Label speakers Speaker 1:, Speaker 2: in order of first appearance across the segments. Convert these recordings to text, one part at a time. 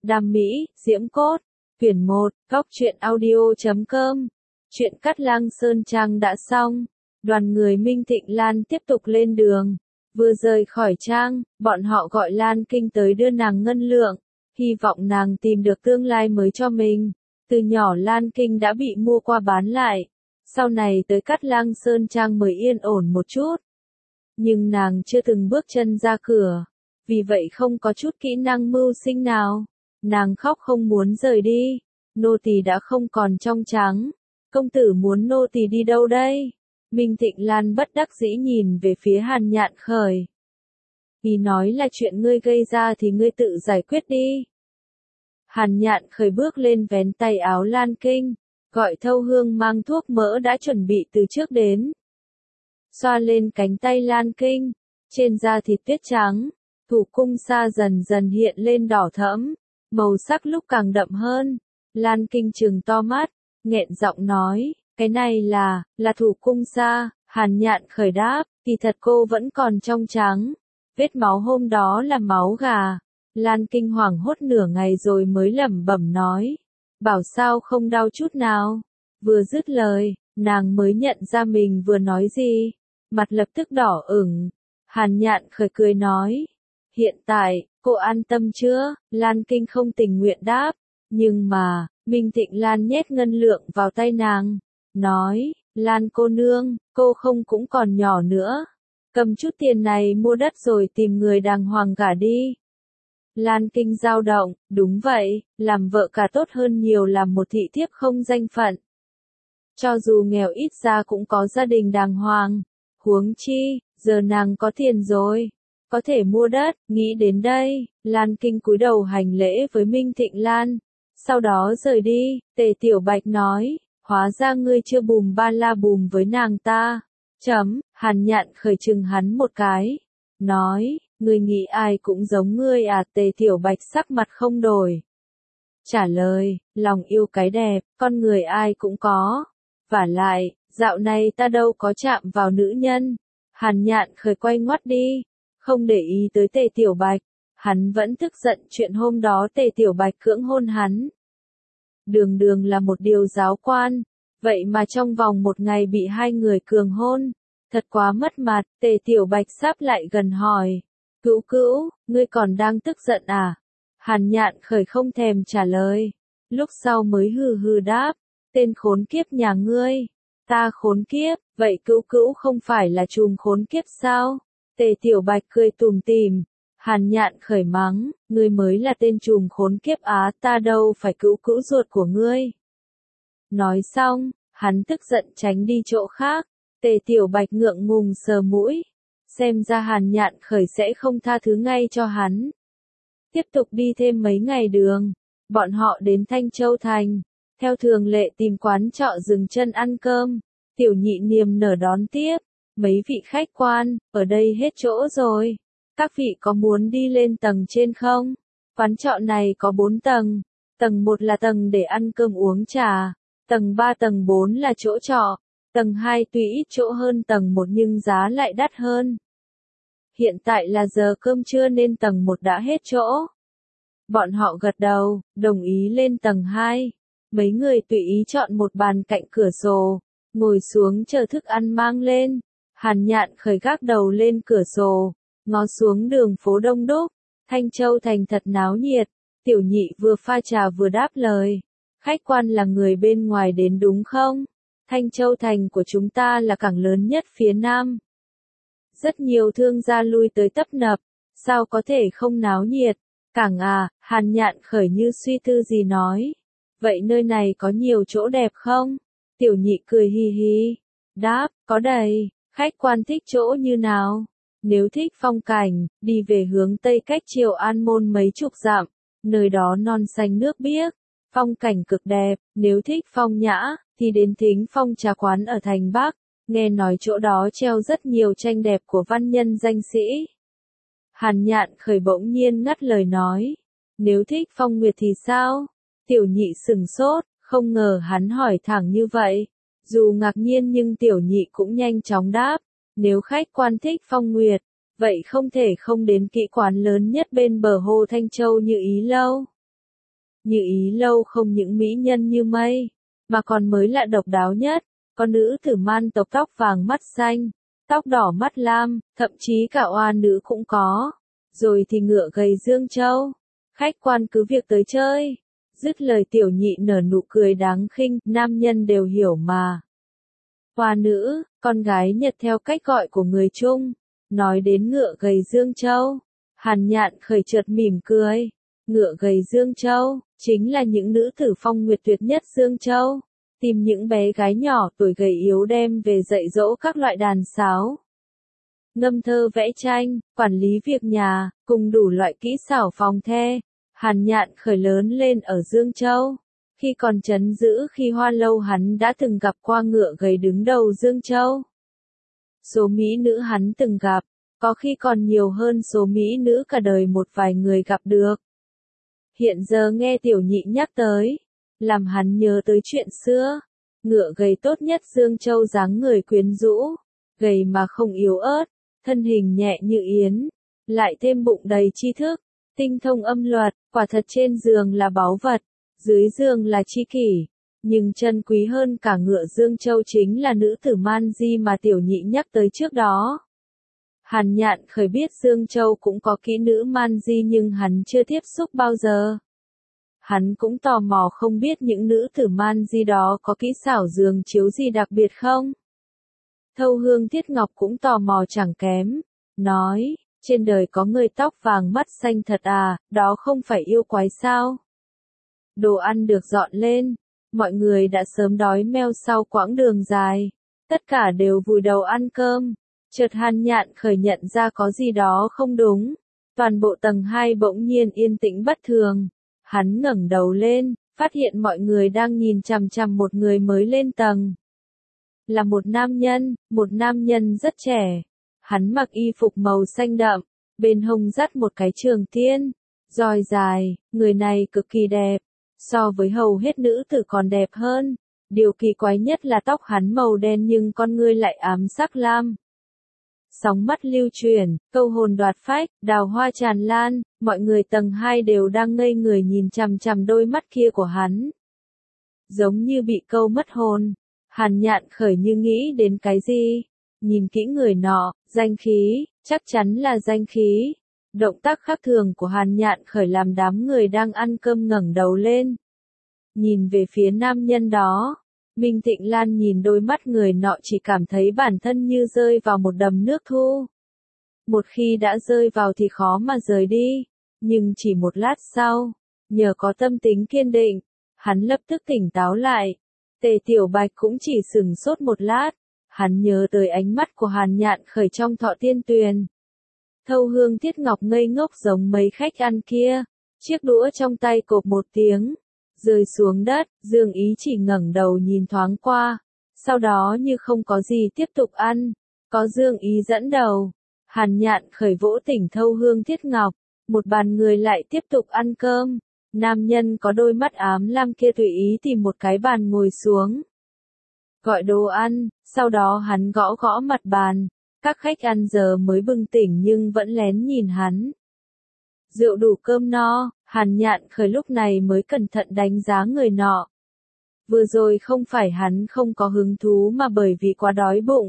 Speaker 1: Đam mỹ, diễm cốt. Quyển 1, Góc truyện audio.com. Chuyện Cát Lang Sơn Trang đã xong. Đoàn người Minh Thịnh Lan tiếp tục lên đường. Vừa rời khỏi trang, bọn họ gọi Lan Kinh tới đưa nàng ngân lượng, hy vọng nàng tìm được tương lai mới cho mình. Từ nhỏ Lan Kinh đã bị mua qua bán lại, sau này tới Cát Lang Sơn Trang mới yên ổn một chút. Nhưng nàng chưa từng bước chân ra cửa, vì vậy không có chút kỹ năng mưu sinh nào. Nàng khóc không muốn rời đi, nô tỳ đã không còn trong trắng. Công tử muốn nô tỳ đi đâu đây? Minh Thịnh Lan bất đắc dĩ nhìn về phía Hàn Nhạn Khởi. Ý nói là chuyện ngươi gây ra thì ngươi tự giải quyết đi. Hàn Nhạn Khởi bước lên vén tay áo Lan Kinh, gọi Thâu Hương mang thuốc mỡ đã chuẩn bị từ trước đến. Xoa lên cánh tay Lan Kinh, trên da thịt tuyết trắng, thủ cung sa dần dần hiện lên đỏ thẫm, màu sắc lúc càng đậm hơn. Lan Kinh trừng to mắt, nghẹn giọng nói, cái này là thủ cung sa. Hàn Nhạn Khởi đáp, kỳ thật cô vẫn còn trong trắng. Vết máu hôm đó là máu gà. Lan Kinh hoảng hốt nửa ngày rồi mới lẩm bẩm nói, bảo sao không đau chút nào. Vừa dứt lời, nàng mới nhận ra mình vừa nói gì, mặt lập tức đỏ ửng. Hàn Nhạn Khởi cười nói, hiện tại, cô an tâm chưa? Lan Kinh không tình nguyện đáp, nhưng mà, Minh Thịnh Lan nhét ngân lượng vào tay nàng, nói, Lan cô nương, cô không cũng còn nhỏ nữa, cầm chút tiền này mua đất rồi tìm người đàng hoàng gả đi. Lan Kinh dao động, đúng vậy, làm vợ cả tốt hơn nhiều làm một thị thiếp không danh phận. Cho dù nghèo ít ra cũng có gia đình đàng hoàng, huống chi, giờ nàng có tiền rồi, có thể mua đất. Nghĩ đến đây, Lan Kinh cúi đầu hành lễ với Minh Thịnh Lan, sau đó rời đi. Tề Tiểu Bạch nói, hóa ra ngươi chưa bùm ba la bùm với nàng ta. Hàn Nhạn Khởi chừng hắn một cái, nói, ngươi nghĩ ai cũng giống ngươi à? Tề Tiểu Bạch sắc mặt không đổi, trả lời, lòng yêu cái đẹp, con người ai cũng có. Vả lại, dạo này ta đâu có chạm vào nữ nhân. Hàn Nhạn Khởi quay ngoắt đi, không để ý tới Tề Tiểu Bạch. Hắn vẫn tức giận chuyện hôm đó Tề Tiểu Bạch cưỡng hôn hắn. Đường đường là một điều giáo quan, vậy mà trong vòng một ngày bị hai người cường hôn, thật quá mất mặt. Tề Tiểu Bạch sáp lại gần hỏi, Cữu Cữu, ngươi còn đang tức giận à? Hàn Nhạn Khởi không thèm trả lời, lúc sau mới hừ hừ đáp, tên khốn kiếp nhà ngươi. Ta khốn kiếp, vậy Cữu Cữu không phải là trùm khốn kiếp sao? Tề Tiểu Bạch cười tủm tỉm. Hàn Nhạn Khởi mắng, ngươi mới là tên trùm khốn kiếp á, ta đâu phải Cữu Cữu ruột của ngươi. Nói xong, hắn tức giận tránh đi chỗ khác. Tề Tiểu Bạch ngượng ngùng sờ mũi, xem ra Hàn Nhạn Khởi sẽ không tha thứ ngay cho hắn. Tiếp tục đi thêm mấy ngày đường, bọn họ đến Thanh Châu Thành, theo thường lệ tìm quán trọ dừng chân ăn cơm. Tiểu Nhị niềm nở đón tiếp, mấy vị khách quan, ở đây hết chỗ rồi. Các vị có muốn đi lên tầng trên không? Quán trọ này có 4 tầng. Tầng 1 là tầng để ăn cơm uống trà. Tầng 3 tầng 4 là chỗ trọ. Tầng 2 tuy ít chỗ hơn tầng 1 nhưng giá lại đắt hơn. Hiện tại là giờ cơm trưa nên tầng 1 đã hết chỗ. Bọn họ gật đầu, đồng ý lên tầng 2. Mấy người tùy ý chọn một bàn cạnh cửa sổ, ngồi xuống chờ thức ăn mang lên. Hàn Nhạn Khởi gác đầu lên cửa sổ, ngó xuống đường phố đông đúc. Thanh Châu Thành thật náo nhiệt. Tiểu Nhị vừa pha trà vừa đáp lời, khách quan là người bên ngoài đến đúng không? Thanh Châu Thành của chúng ta là cảng lớn nhất phía Nam. Rất nhiều thương gia lui tới tấp nập, sao có thể không náo nhiệt? Cảng à? Hàn Nhạn Khởi như suy tư gì nói. Vậy nơi này có nhiều chỗ đẹp không? Tiểu Nhị cười hì hì, đáp, có đầy. Khách quan thích chỗ như nào? Nếu thích phong cảnh, đi về hướng Tây cách Triều An Môn mấy chục dặm, nơi đó non xanh nước biếc, phong cảnh cực đẹp. Nếu thích phong nhã, thì đến Thính Phong trà quán ở thành Bắc, nghe nói chỗ đó treo rất nhiều tranh đẹp của văn nhân danh sĩ. Hàn Nhạn Khởi bỗng nhiên ngắt lời nói, nếu thích phong nguyệt thì sao? Tiểu Nhị sừng sốt, không ngờ hắn hỏi thẳng như vậy. Dù ngạc nhiên nhưng Tiểu Nhị cũng nhanh chóng đáp, nếu khách quan thích phong nguyệt, vậy không thể không đến kỹ quán lớn nhất bên bờ hồ Thanh Châu như Ý Lâu. Như Ý Lâu không những mỹ nhân như mây, mà còn mới lạ độc đáo nhất, có nữ tử man tộc tóc vàng mắt xanh, tóc đỏ mắt lam, thậm chí cả oa nữ cũng có. Rồi thì ngựa gầy Dương Châu, khách quan cứ việc tới chơi. Dứt lời tiểu nhị nở nụ cười đáng khinh, nam nhân đều hiểu mà. Oa nữ, con gái Nhật theo cách gọi của người Trung. Nói đến ngựa gầy Dương Châu, Hàn Nhạn khởi chợt mỉm cười. Ngựa gầy Dương Châu, chính là những nữ tử phong nguyệt tuyệt nhất Dương Châu. Tìm những bé gái nhỏ tuổi gầy yếu đem về dạy dỗ các loại đàn sáo, ngâm thơ vẽ tranh, quản lý việc nhà, cùng đủ loại kỹ xảo phòng the. Hàn Nhạn khởi lớn lên ở Dương Châu. Khi còn trấn giữ khi Hoa Lâu hắn đã từng gặp qua ngựa gầy đứng đầu Dương Châu. Số mỹ nữ hắn từng gặp, có khi còn nhiều hơn số mỹ nữ cả đời một vài người gặp được. Hiện giờ nghe tiểu nhị nhắc tới, làm hắn nhớ tới chuyện xưa. Ngựa gầy tốt nhất Dương Châu dáng người quyến rũ, gầy mà không yếu ớt, thân hình nhẹ như yến, lại thêm bụng đầy tri thức, tinh thông âm luật, quả thật trên giường là báu vật, dưới giường là tri kỷ. Nhưng chân quý hơn cả ngựa Dương Châu chính là nữ tử Man Di mà tiểu nhị nhắc tới trước đó. Hàn Nhạn khởi biết Dương Châu cũng có kỹ nữ Man Di nhưng hắn chưa tiếp xúc bao giờ. Hắn cũng tò mò không biết những nữ tử Man Di đó có kỹ xảo giường chiếu gì đặc biệt không. Thâu Hương Thiết Ngọc cũng tò mò chẳng kém, nói, trên đời có người tóc vàng mắt xanh thật à, đó không phải yêu quái sao? Đồ ăn được dọn lên, mọi người đã sớm đói meo sau quãng đường dài, tất cả đều vùi đầu ăn cơm. Chợt Hàn Nhạn khởi nhận ra có gì đó không đúng, toàn bộ tầng 2 bỗng nhiên yên tĩnh bất thường. Hắn ngẩng đầu lên, phát hiện mọi người đang nhìn chằm chằm một người mới lên tầng. Là một nam nhân rất trẻ. Hắn mặc y phục màu xanh đậm, bên hông dắt một cái trường tiên, roi dài, người này cực kỳ đẹp, so với hầu hết nữ tử còn đẹp hơn. Điều kỳ quái nhất là tóc hắn màu đen nhưng con ngươi lại ám sắc lam. Sóng mắt lưu chuyển, câu hồn đoạt phách, đào hoa tràn lan, mọi người tầng 2 đều đang ngây người nhìn chằm chằm đôi mắt kia của hắn. Giống như bị câu mất hồn, Hàn Nhạn khởi như nghĩ đến cái gì. Nhìn kỹ người nọ, danh khí, chắc chắn là danh khí. Động tác khác thường của Hàn Nhạn khởi làm đám người đang ăn cơm ngẩng đầu lên. Nhìn về phía nam nhân đó. Minh Thịnh Lan nhìn đôi mắt người nọ chỉ cảm thấy bản thân như rơi vào một đầm nước thu. Một khi đã rơi vào thì khó mà rời đi. Nhưng chỉ một lát sau, nhờ có tâm tính kiên định, hắn lập tức tỉnh táo lại. Tề Tiểu Bạch cũng chỉ sửng sốt một lát. Hắn nhớ tới ánh mắt của Hàn Nhạn khởi trong Thọ Tiên Tuyền. Thâu Hương Thiết Ngọc ngây ngốc giống mấy khách ăn kia. Chiếc đũa trong tay cộp một tiếng, rơi xuống đất. Dương Ý chỉ ngẩng đầu nhìn thoáng qua, sau đó như không có gì tiếp tục ăn. Có Dương Ý dẫn đầu, Hàn Nhạn khởi vỗ tỉnh Thâu Hương Thiết Ngọc, một bàn người lại tiếp tục ăn cơm. Nam nhân có đôi mắt ám lam kia tùy ý tìm một cái bàn ngồi xuống, gọi đồ ăn, sau đó hắn gõ gõ mặt bàn. Các khách ăn giờ mới bừng tỉnh nhưng vẫn lén nhìn hắn. Rượu đủ cơm no, Hàn Nhạn khởi lúc này mới cẩn thận đánh giá người nọ. Vừa rồi không phải hắn không có hứng thú mà bởi vì quá đói bụng.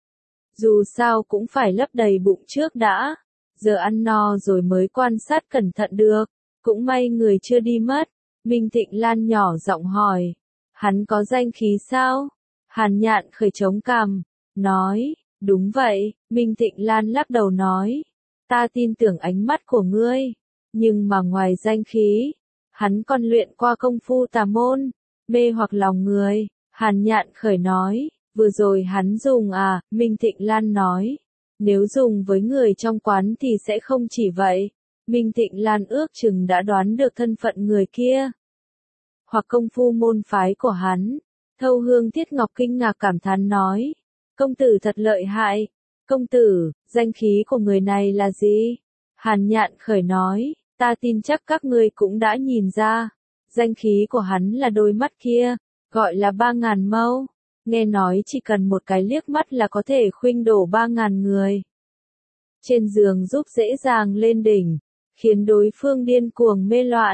Speaker 1: Dù sao cũng phải lấp đầy bụng trước đã. Giờ ăn no rồi mới quan sát cẩn thận được. Cũng may người chưa đi mất. Minh Thịnh Lan nhỏ giọng hỏi. Hắn có danh khí sao? Hàn Nhạn khởi chống cằm, nói, đúng vậy. Minh Thịnh Lan lắc đầu nói, ta tin tưởng ánh mắt của ngươi. Nhưng mà ngoài danh khí, hắn còn luyện qua công phu tà môn, mê hoặc lòng người. Hàn Nhạn khởi nói, vừa rồi hắn dùng à, Minh Thịnh Lan nói, nếu dùng với người trong quán thì sẽ không chỉ vậy. Minh Thịnh Lan ước chừng đã đoán được thân phận người kia, hoặc công phu môn phái của hắn. Thâu Hương Thiết Ngọc kinh ngạc cảm thán nói, công tử thật lợi hại. Công tử, danh khí của người này là gì? Hàn Nhạn khởi nói, ta tin chắc các ngươi cũng đã nhìn ra. Danh khí của hắn là đôi mắt kia, gọi là 3.000 mâu. Nghe nói chỉ cần một cái liếc mắt là có thể khuynh đổ 3.000 người. Trên giường giúp dễ dàng lên đỉnh, khiến đối phương điên cuồng mê loạn.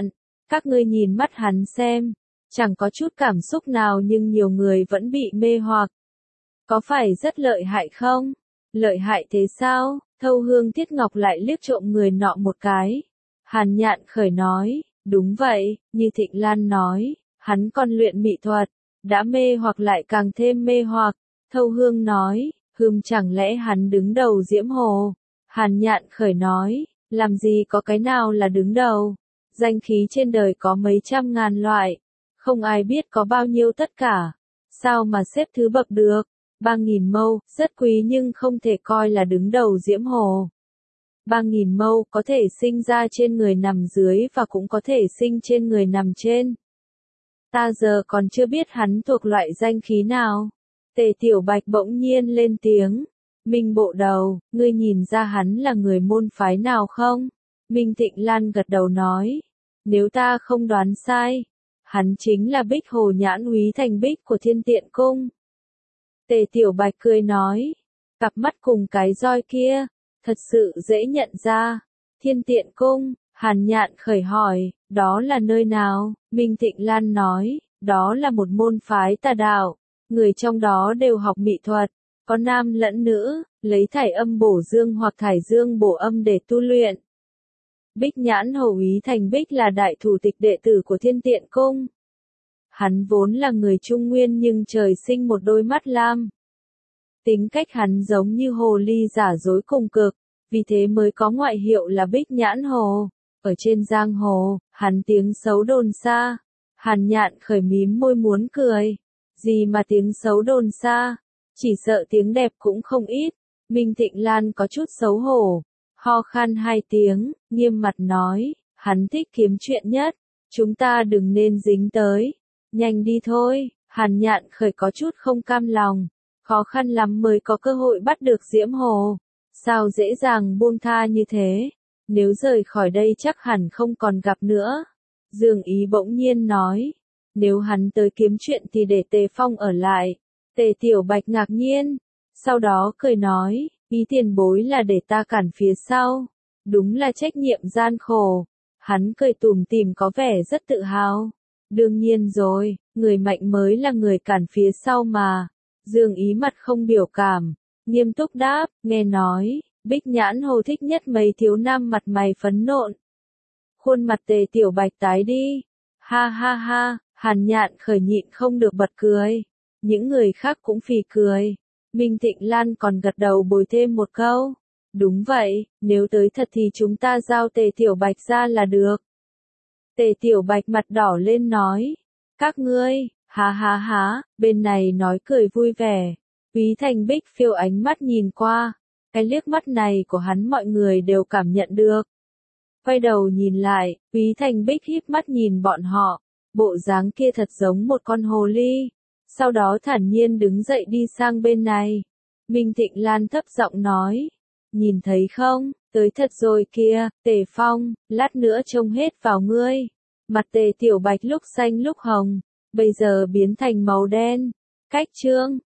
Speaker 1: Các ngươi nhìn mắt hắn xem, chẳng có chút cảm xúc nào nhưng nhiều người vẫn bị mê hoặc. Có phải rất lợi hại không? Lợi hại thế sao? Thâu Hương Thiết Ngọc lại liếc trộm người nọ một cái. Hàn Nhạn Khởi nói, đúng vậy, như Thịnh Lan nói, hắn còn luyện mỹ thuật, đã mê hoặc lại càng thêm mê hoặc. Thâu Hương nói, chẳng lẽ hắn đứng đầu Diễm Hồ? Hàn Nhạn Khởi nói, làm gì có cái nào là đứng đầu? Danh khí trên đời có mấy trăm ngàn loại, không ai biết có bao nhiêu tất cả. Sao mà xếp thứ bậc được? 3.000 mâu, rất quý nhưng không thể coi là đứng đầu Diễm Hồ. 3.000 mâu có thể sinh ra trên người nằm dưới và cũng có thể sinh trên người nằm trên. Ta giờ còn chưa biết hắn thuộc loại danh khí nào. Tề Tiểu Bạch bỗng nhiên lên tiếng. Minh Bộ Đầu, ngươi nhìn ra hắn là người môn phái nào không? Minh Thịnh Lan gật đầu nói. Nếu ta không đoán sai, hắn chính là Bích Hồ Nhãn Úy Thành Bích của Thiên Tiện Cung. Tề Tiểu Bạch cười nói. Cặp mắt cùng cái roi kia, thật sự dễ nhận ra. Thiên Tiện Cung, Hàn Nhạn Khởi hỏi, đó là nơi nào? Minh Thịnh Lan nói, đó là một môn phái tà đạo. Người trong đó đều học mỹ thuật, có nam lẫn nữ, lấy thải âm bổ dương hoặc thải dương bổ âm để tu luyện. Bích Nhãn Hầu Úy Thành Bích là đại thủ tịch đệ tử của Thiên Tiện Cung. Hắn vốn là người Trung Nguyên nhưng trời sinh một đôi mắt lam. Tính cách hắn giống như hồ ly giả dối cùng cực, vì thế mới có ngoại hiệu là Bích Nhãn Hồ. Ở trên giang hồ, hắn tiếng xấu đồn xa. Hàn Nhạn Khởi mím môi muốn cười. Gì mà tiếng xấu đồn xa, chỉ sợ tiếng đẹp cũng không ít. Minh Thịnh Lan có chút xấu hổ, ho khan 2 tiếng, nghiêm mặt nói, hắn thích kiếm chuyện nhất, chúng ta đừng nên dính tới. Nhanh đi thôi. Hàn Nhạn Khởi có chút không cam lòng, khó khăn lắm mới có cơ hội bắt được Diễm Hồ, sao dễ dàng buông tha như thế, nếu rời khỏi đây chắc hẳn không còn gặp nữa. Dương Ý bỗng nhiên nói, nếu hắn tới kiếm chuyện thì để Tề Phong ở lại. Tề Tiểu Bạch ngạc nhiên, sau đó cười nói, ý tiền bối là để ta cản phía sau, đúng là trách nhiệm gian khổ. Hắn cười tủm tỉm có vẻ rất tự hào. Đương nhiên rồi, người mạnh mới là người cản phía sau mà. Dương Ý mặt không biểu cảm, nghiêm túc đáp, nghe nói, Bích Nhãn Hồ thích nhất mấy thiếu nam mặt mày phấn nộn. Khuôn mặt Tề Tiểu Bạch tái đi. Ha ha ha, Hàn Nhạn Khởi nhịn không được bật cười. Những người khác cũng phì cười. Minh Thịnh Lan còn gật đầu bồi thêm một câu. Đúng vậy, nếu tới thật thì chúng ta giao Tề Tiểu Bạch ra là được. Tề Tiểu Bạch mặt đỏ lên nói. Các ngươi, há há há, bên này nói cười vui vẻ. Úy Thành Bích phiêu ánh mắt nhìn qua. Cái liếc mắt này của hắn mọi người đều cảm nhận được. Quay đầu nhìn lại, Úy Thành Bích híp mắt nhìn bọn họ. Bộ dáng kia thật giống một con hồ ly. Sau đó thản nhiên đứng dậy đi sang bên này. Minh Thịnh Lan thấp giọng nói. Nhìn thấy không, tới thật rồi kia, Tề Phong, lát nữa trông hết vào ngươi. Mặt Tề Tiểu Bạch lúc xanh lúc hồng, bây giờ biến thành màu đen. Cách chương